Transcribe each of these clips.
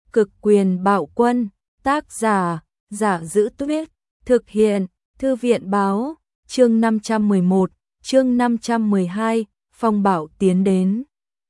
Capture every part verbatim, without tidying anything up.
Cực quyền bạo quân, tác giả, Giả Giữ Tuyết, thực hiện, Thư viện báo, chương năm trăm mười một, chương năm trăm mười hai, phong bạo tiến đến.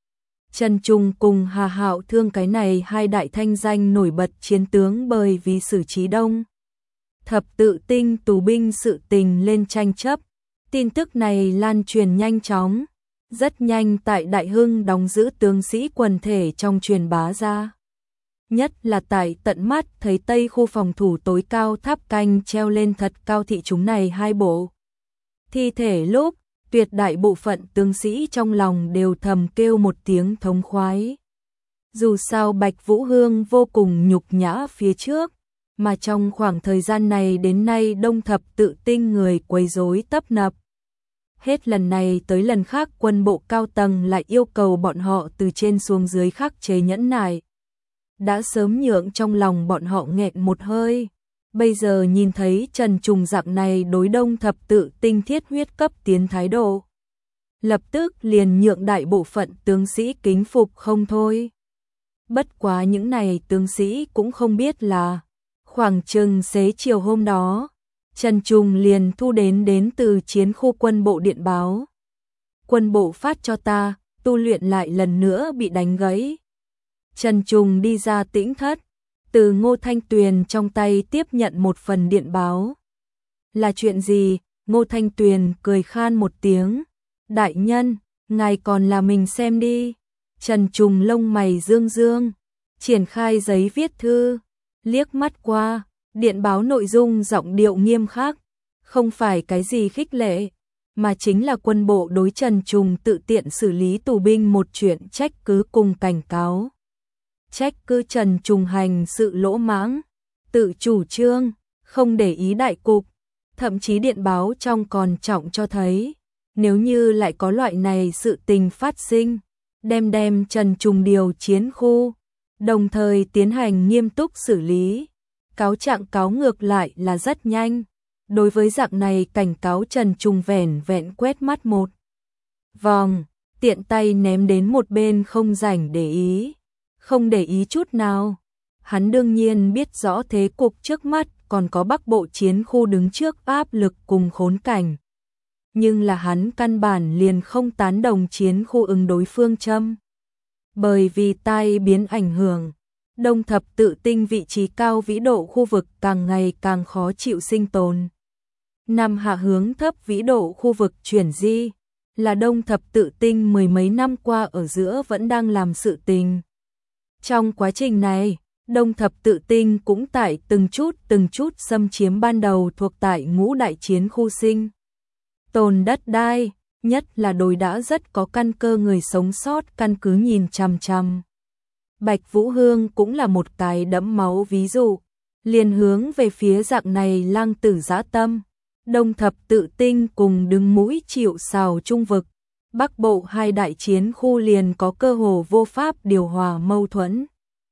Trần Trung cùng Hà Hạo Thương cái này hai đại thanh danh nổi bật chiến tướng bởi vì xử trí Đông Thập Tự Tinh tù binh sự tình lên tranh chấp. Tin tức này lan truyền nhanh chóng, rất nhanh tại Đại Hưng đóng giữ tướng sĩ quần thể trong truyền bá ra. Nhất là tại tận mắt thấy Tây khu phòng thủ tối cao tháp canh treo lên thật cao thị chúng này hai bộ thi thể lúc, tuyệt đại bộ phận tướng sĩ trong lòng đều thầm kêu một tiếng thống khoái. Dù sao Bạch Vũ Hương vô cùng nhục nhã phía trước, mà trong khoảng thời gian này đến nay Đông Thập Tự Tinh người quấy rối tấp nập. Hết lần này tới lần khác quân bộ cao tầng lại yêu cầu bọn họ từ trên xuống dưới khắc chế nhẫn nại. Đã sớm nhượng trong lòng bọn họ nghẹn một hơi. Bây giờ nhìn thấy Trần Trùng dạng này đối Đông Thập Tự Tinh thiết huyết cấp tiến thái độ, lập tức liền nhượng đại bộ phận tướng sĩ kính phục không thôi. Bất quá những này tướng sĩ cũng không biết là khoảng chừng xế chiều hôm đó, Trần Trùng liền thu đến đến từ chiến khu quân bộ điện báo. Quân bộ phát cho ta, tu luyện lại lần nữa bị đánh gãy. Trần Trùng đi ra tĩnh thất, từ Ngô Thanh Tuyền trong tay tiếp nhận một phần điện báo. Là chuyện gì? Ngô Thanh Tuyền cười khan một tiếng. Đại nhân, ngài còn là mình xem đi. Trần Trùng lông mày dương dương, triển khai giấy viết thư, liếc mắt qua, điện báo nội dung giọng điệu nghiêm khắc, không phải cái gì khích lệ, mà chính là quân bộ đối Trần Trùng tự tiện xử lý tù binh một chuyện trách cứ cùng cảnh cáo. Trách cứ Trần Trùng hành sự lỗ mãng, tự chủ trương, không để ý đại cục, thậm chí điện báo trong còn trọng cho thấy, nếu như lại có loại này sự tình phát sinh, đem đem Trần Trùng điều chiến khu, đồng thời tiến hành nghiêm túc xử lý. Cáo trạng cáo ngược lại là rất nhanh. Đối với dạng này cảnh cáo Trần Trùng vẻn vẹn quét mắt một vòng, tiện tay ném đến một bên không rảnh để ý. Không để ý chút nào. Hắn đương nhiên biết rõ thế cục trước mắt còn có Bắc Bộ chiến khu đứng trước áp lực cùng khốn cảnh. Nhưng là hắn căn bản liền không tán đồng chiến khu ứng đối phương châm. Bởi vì tai biến ảnh hưởng, Đông Thập Tự Tinh vị trí cao vĩ độ khu vực càng ngày càng khó chịu sinh tồn. Nam hạ hướng thấp vĩ độ khu vực chuyển di, là Đông Thập Tự Tinh mười mấy năm qua ở giữa vẫn đang làm sự tình. Trong quá trình này, Đông Thập Tự Tinh cũng tại từng chút từng chút xâm chiếm ban đầu thuộc tại ngũ đại chiến khu sinh tồn đất đai, nhất là đồi đã rất có căn cơ người sống sót căn cứ nhìn chằm chằm. Bạch Vũ Hương cũng là một cái đẫm máu ví dụ, liền hướng về phía dạng này lang tử dã tâm. Đông Thập Tự Tinh cùng đứng mũi chịu sào trung vực, Bắc Bộ hai đại chiến khu liền có cơ hồ vô pháp điều hòa mâu thuẫn.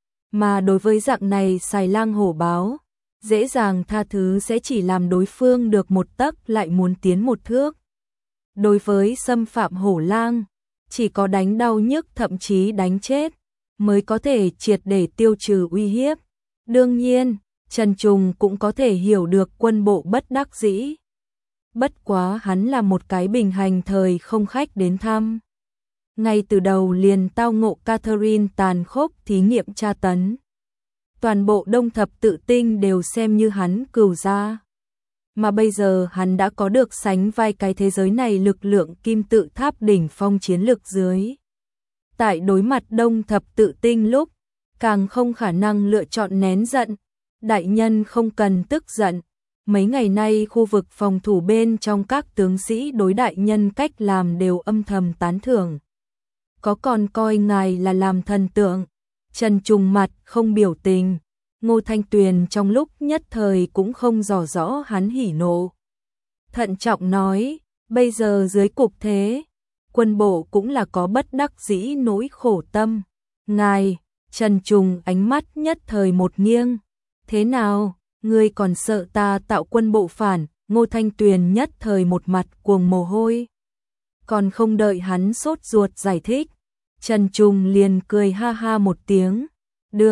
Mà đối với dạng này xài lang hổ báo, dễ dàng tha thứ sẽ chỉ làm đối phương được một tấc lại muốn tiến một thước. Đối với xâm phạm hổ lang, chỉ có đánh đau nhức thậm chí đánh chết, mới có thể triệt để tiêu trừ uy hiếp. Đương nhiên, Trần Trùng cũng có thể hiểu được quân bộ bất đắc dĩ. Bất quá hắn là một cái bình hành thời không khách đến thăm. Ngay từ đầu liền tao ngộ Catherine tàn khốc thí nghiệm tra tấn. Toàn bộ Đông Thập Tự Tinh đều xem như hắn cừu gia. Mà bây giờ hắn đã có được sánh vai cái thế giới này lực lượng kim tự tháp đỉnh phong chiến lược dưới. Tại đối mặt Đông Thập Tự Tinh lúc, càng không khả năng lựa chọn nén giận. Đại nhân không cần tức giận. Mấy ngày nay khu vực phòng thủ bên trong các tướng sĩ đối đại nhân cách làm đều âm thầm tán thưởng. Có còn coi ngài là làm thần tượng. Trần Trùng mặt không biểu tình. Ngô Thanh Tuyền trong lúc nhất thời cũng không rõ rõ hắn hỉ nộ. Thận trọng nói, bây giờ dưới cục thế, quân bộ cũng là có bất đắc dĩ nỗi khổ tâm. Ngài, Trần Trùng ánh mắt nhất thời một nghiêng. Thế nào, ngươi còn sợ ta tạo quân bộ phản? Ngô Thanh Tuyền nhất thời một mặt cuồng mồ hôi. Còn không đợi hắn sốt ruột giải thích, Trần Trùng liền cười ha ha một tiếng. Được,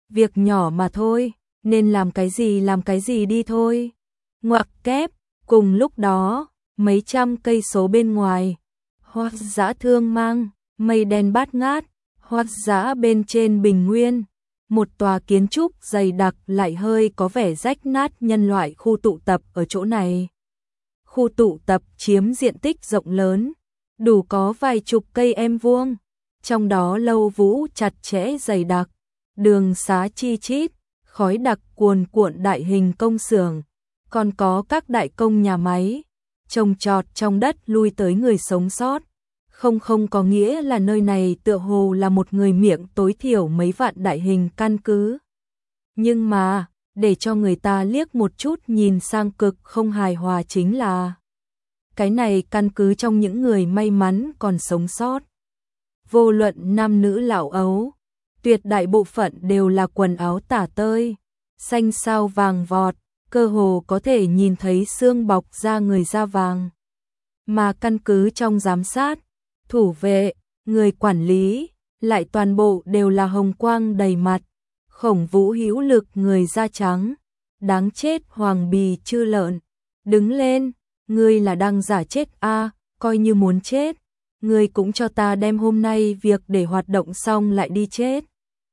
việc nhỏ mà thôi, nên làm cái gì làm cái gì đi thôi. Ngoặc kép, cùng lúc đó, mấy trăm cây số bên ngoài, hoang dã thương mang, mây đen bát ngát, hoang dã bên trên bình nguyên. Một tòa kiến trúc dày đặc lại hơi có vẻ rách nát nhân loại khu tụ tập ở chỗ này. Khu tụ tập chiếm diện tích rộng lớn, đủ có vài chục cây em vuông, trong đó lâu vũ chặt chẽ dày đặc, đường xá chi chít, khói đặc cuồn cuộn đại hình công xưởng, còn có các đại công nhà máy, trồng trọt trong đất lui tới người sống sót. Không không có nghĩa là nơi này tựa hồ là một người miệng tối thiểu mấy vạn đại hình căn cứ. Nhưng mà, để cho người ta liếc một chút nhìn sang cực không hài hòa chính là cái này căn cứ trong những người may mắn còn sống sót. Vô luận nam nữ lão ấu, tuyệt đại bộ phận đều là quần áo tả tơi, xanh sao vàng vọt, cơ hồ có thể nhìn thấy xương bọc da người da vàng. Mà căn cứ trong giám sát, thủ vệ, người quản lý, lại toàn bộ đều là hồng quang đầy mặt, khổng vũ hữu lực người da trắng, đáng chết hoàng bì chư lợn, đứng lên, ngươi là đang giả chết a, à, coi như muốn chết, ngươi cũng cho ta đem hôm nay việc để hoạt động xong lại đi chết.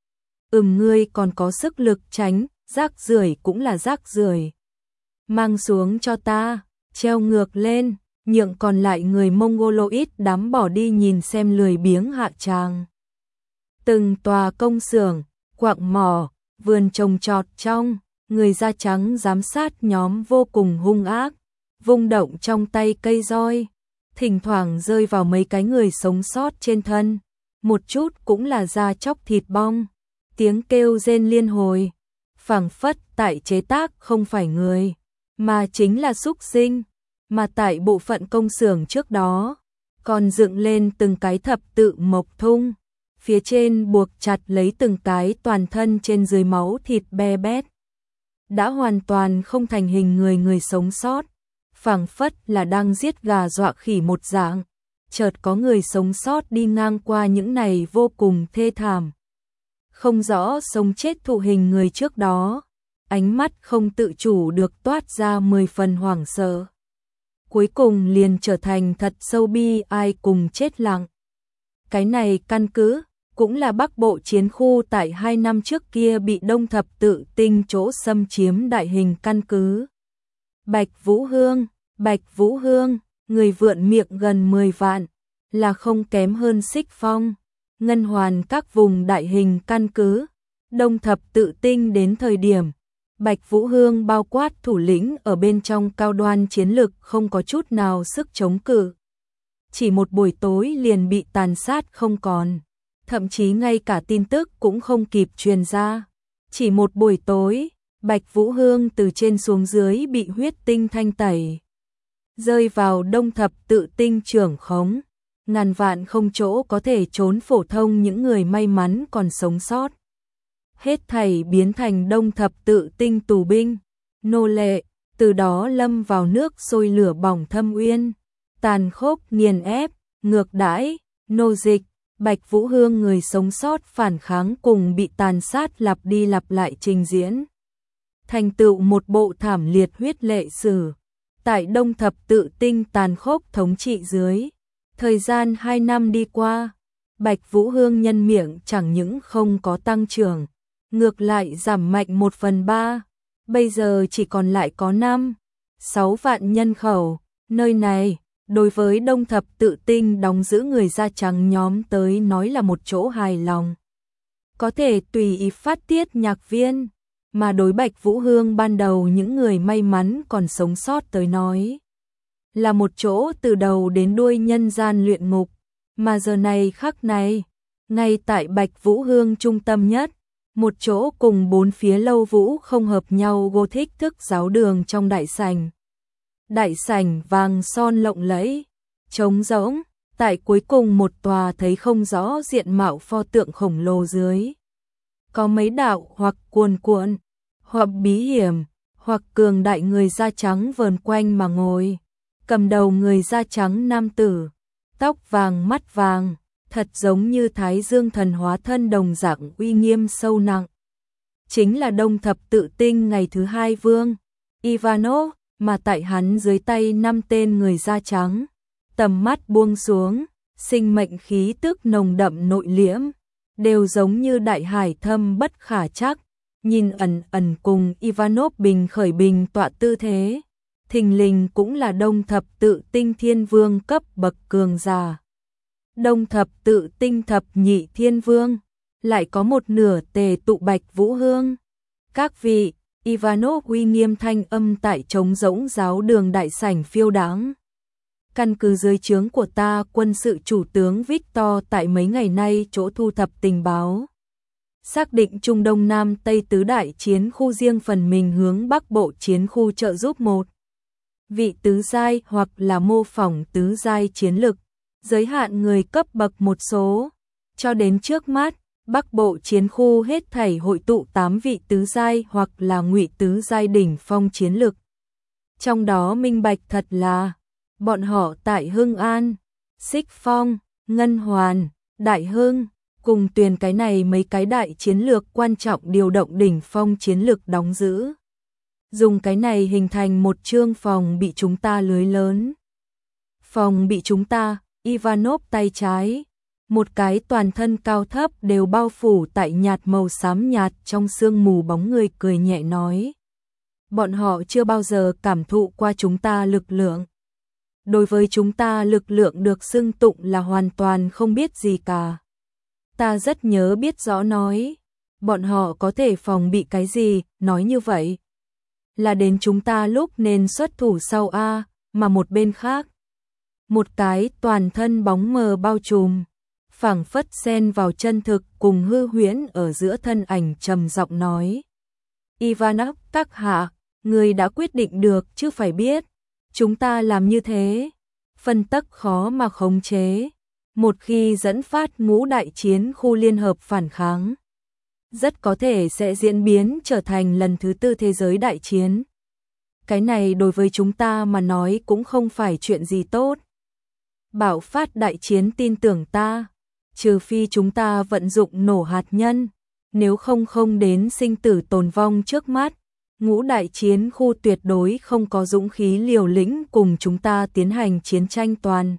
Ừm ngươi còn có sức lực tránh, rác rưởi cũng là rác rưởi. Mang xuống cho ta, treo ngược lên. Nhượng còn lại người Mongoloid đám bỏ đi nhìn xem lười biếng hạ tràng. Từng tòa công xưởng, quặng mỏ, vườn trồng trọt trong, người da trắng giám sát nhóm vô cùng hung ác, vung động trong tay cây roi, thỉnh thoảng rơi vào mấy cái người sống sót trên thân, một chút cũng là da chóc thịt bong, tiếng kêu rên liên hồi, phảng phất tại chế tác không phải người, mà chính là súc sinh. Mà tại bộ phận công xưởng trước đó, còn dựng lên từng cái thập tự mộc thung, phía trên buộc chặt lấy từng cái toàn thân trên dưới máu thịt be bét. Đã hoàn toàn không thành hình người người sống sót, phảng phất là đang giết gà dọa khỉ một dạng, chợt có người sống sót đi ngang qua những này vô cùng thê thảm. Không rõ sống chết thụ hình người trước đó, ánh mắt không tự chủ được toát ra mười phần hoảng sợ. Cuối cùng liền trở thành thật sâu bi ai cùng chết lặng. Cái này căn cứ, cũng là Bắc Bộ chiến khu tại hai năm trước kia bị Đông Thập Tự Tinh chỗ xâm chiếm đại hình căn cứ. Bạch Vũ Hương, Bạch Vũ Hương, người vượn miệng gần mười vạn, là không kém hơn Xích Phong, Ngân Hoàn các vùng đại hình căn cứ. Đông Thập Tự Tinh đến thời điểm Bạch Vũ Hương bao quát thủ lĩnh ở bên trong cao đoan chiến lực không có chút nào sức chống cự. Chỉ một buổi tối liền bị tàn sát không còn, thậm chí ngay cả tin tức cũng không kịp truyền ra. Chỉ một buổi tối, Bạch Vũ Hương từ trên xuống dưới bị huyết tinh thanh tẩy, rơi vào Đông Thập Tự Tinh trưởng khống, ngàn vạn không chỗ có thể trốn, phổ thông những người may mắn còn sống sót hết thảy biến thành Đông Thập Tự Tinh tù binh, nô lệ, từ đó lâm vào nước sôi lửa bỏng thâm uyên, tàn khốc nghiền ép, ngược đãi, nô dịch. Bạch Vũ Hương người sống sót phản kháng cùng bị tàn sát lặp đi lặp lại trình diễn, thành tựu một bộ thảm liệt huyết lệ sử. Tại Đông Thập Tự Tinh tàn khốc thống trị dưới, thời gian hai năm đi qua, Bạch Vũ Hương nhân miệng chẳng những không có tăng trưởng, ngược lại giảm mạnh một phần ba, bây giờ chỉ còn lại có năm, sáu vạn nhân khẩu. Nơi này, đối với Đông Thập Tự Tinh đóng giữ người da trắng nhóm tới nói là một chỗ hài lòng, có thể tùy ý phát tiết nhạc viên, mà đối Bạch Vũ Hương ban đầu những người may mắn còn sống sót tới nói, là một chỗ từ đầu đến đuôi nhân gian luyện ngục. Mà giờ này khắc này, ngay tại Bạch Vũ Hương trung tâm nhất, một chỗ cùng bốn phía lâu vũ không hợp nhau Gothic thức giáo đường trong đại sảnh. Đại sảnh vàng son lộng lẫy, trống rỗng, tại cuối cùng một tòa thấy không rõ diện mạo pho tượng khổng lồ dưới. Có mấy đạo hoặc cuồn cuộn, hoặc bí hiểm, hoặc cường đại người da trắng vờn quanh mà ngồi. Cầm đầu người da trắng nam tử, tóc vàng mắt vàng, thật giống như Thái Dương thần hóa thân đồng dạng uy nghiêm sâu nặng. chính là đông thập tự tinh ngày thứ hai vương Ivanov, mà tại hắn dưới tay năm tên người da trắng, tầm mắt buông xuống, sinh mệnh khí tức nồng đậm nội liễm, đều giống như đại hải thâm bất khả trắc, nhìn ẩn ẩn cùng Ivanov bình khởi bình tọa tư thế, thình lình cũng là đông thập tự tinh thiên vương cấp bậc cường giả. Đông thập tự tinh thập nhị thiên vương, lại có một nửa tề tụ bạch vũ hương. Các vị, Ivanov uy nghiêm thanh âm tại trống rỗng giáo đường đại sảnh phiêu đáng. Căn cứ dưới trướng của ta, quân sự chủ tướng Victor tại mấy ngày nay chỗ thu thập tình báo, xác định Trung Đông Nam Tây tứ đại chiến khu riêng phần mình hướng Bắc Bộ chiến khu trợ giúp một vị tứ giai hoặc là mô phỏng tứ giai chiến lực, giới hạn người cấp bậc một số. Cho đến trước mắt, Bắc Bộ chiến khu hết thảy hội tụ tám vị tứ giai hoặc là ngụy tứ giai đỉnh phong chiến lực. Trong đó minh bạch thật là bọn họ tại Hưng An, Xích Phong, Ngân Hoàn, Đại Hưng, cùng Tuyền cái này mấy cái đại chiến lược quan trọng điều động đỉnh phong chiến lực đóng giữ. Dùng cái này hình thành một chương phòng bị chúng ta lưới lớn. Phòng bị chúng ta, Ivanov tay trái, một cái toàn thân cao thấp đều bao phủ tại nhạt màu xám nhạt trong sương mù bóng người cười nhẹ nói. Bọn họ chưa bao giờ cảm thụ qua chúng ta lực lượng. Đối với chúng ta lực lượng được xưng tụng là hoàn toàn không biết gì cả. Ta rất nhớ biết rõ nói, bọn họ có thể phòng bị cái gì, nói như vậy. Là đến chúng ta lúc nên xuất thủ sau A, mà một bên khác. Một cái toàn thân bóng mờ bao trùm, phảng phất xen vào chân thực cùng hư huyễn ở giữa thân ảnh trầm giọng nói. Ivanov, các hạ, người đã quyết định được chứ phải biết. Chúng ta làm như thế, phân tắc khó mà khống chế. Một khi dẫn phát ngũ đại chiến khu liên hợp phản kháng, rất có thể sẽ diễn biến trở thành lần thứ tư thế giới đại chiến. Cái này đối với chúng ta mà nói cũng không phải chuyện gì tốt. Bạo phát đại chiến tin tưởng ta, trừ phi chúng ta vận dụng nổ hạt nhân, nếu không không đến sinh tử tồn vong trước mắt. Ngũ đại chiến khu tuyệt đối không có dũng khí liều lĩnh cùng chúng ta tiến hành chiến tranh toàn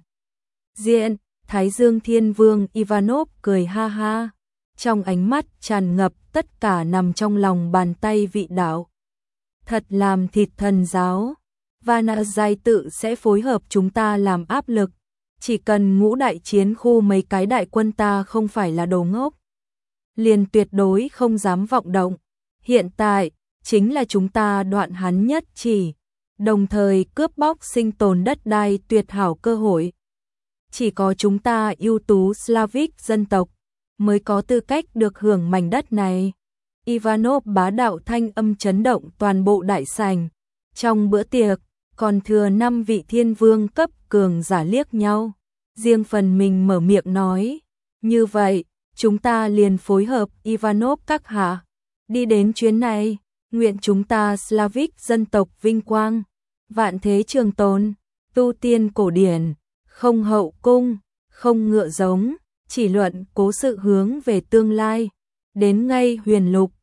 diện. Thái Dương Thiên Vương Ivanov cười ha ha, trong ánh mắt tràn ngập tất cả nằm trong lòng bàn tay vị đạo. Thật làm thịt thần giáo, Vana giai tự sẽ phối hợp chúng ta làm áp lực, chỉ cần ngũ đại chiến khu mấy cái đại quân ta không phải là đồ ngốc, liền tuyệt đối không dám vọng động. Hiện tại, chính là chúng ta đoạn hắn nhất chỉ, đồng thời cướp bóc sinh tồn đất đai tuyệt hảo cơ hội. Chỉ có chúng ta ưu tú Slavic dân tộc mới có tư cách được hưởng mảnh đất này. Ivanov bá đạo thanh âm chấn động toàn bộ đại sảnh. Trong bữa tiệc, còn thừa năm vị thiên vương cấp cường giả liếc nhau, riêng phần mình mở miệng nói. Như vậy, chúng ta liền phối hợp Ivanov các hạ. Đi đến chuyến này, nguyện chúng ta Slavic dân tộc vinh quang, vạn thế trường tồn, tu tiên cổ điển, không hậu cung, không ngựa giống, chỉ luận cố sự hướng về tương lai, đến ngay huyền lục.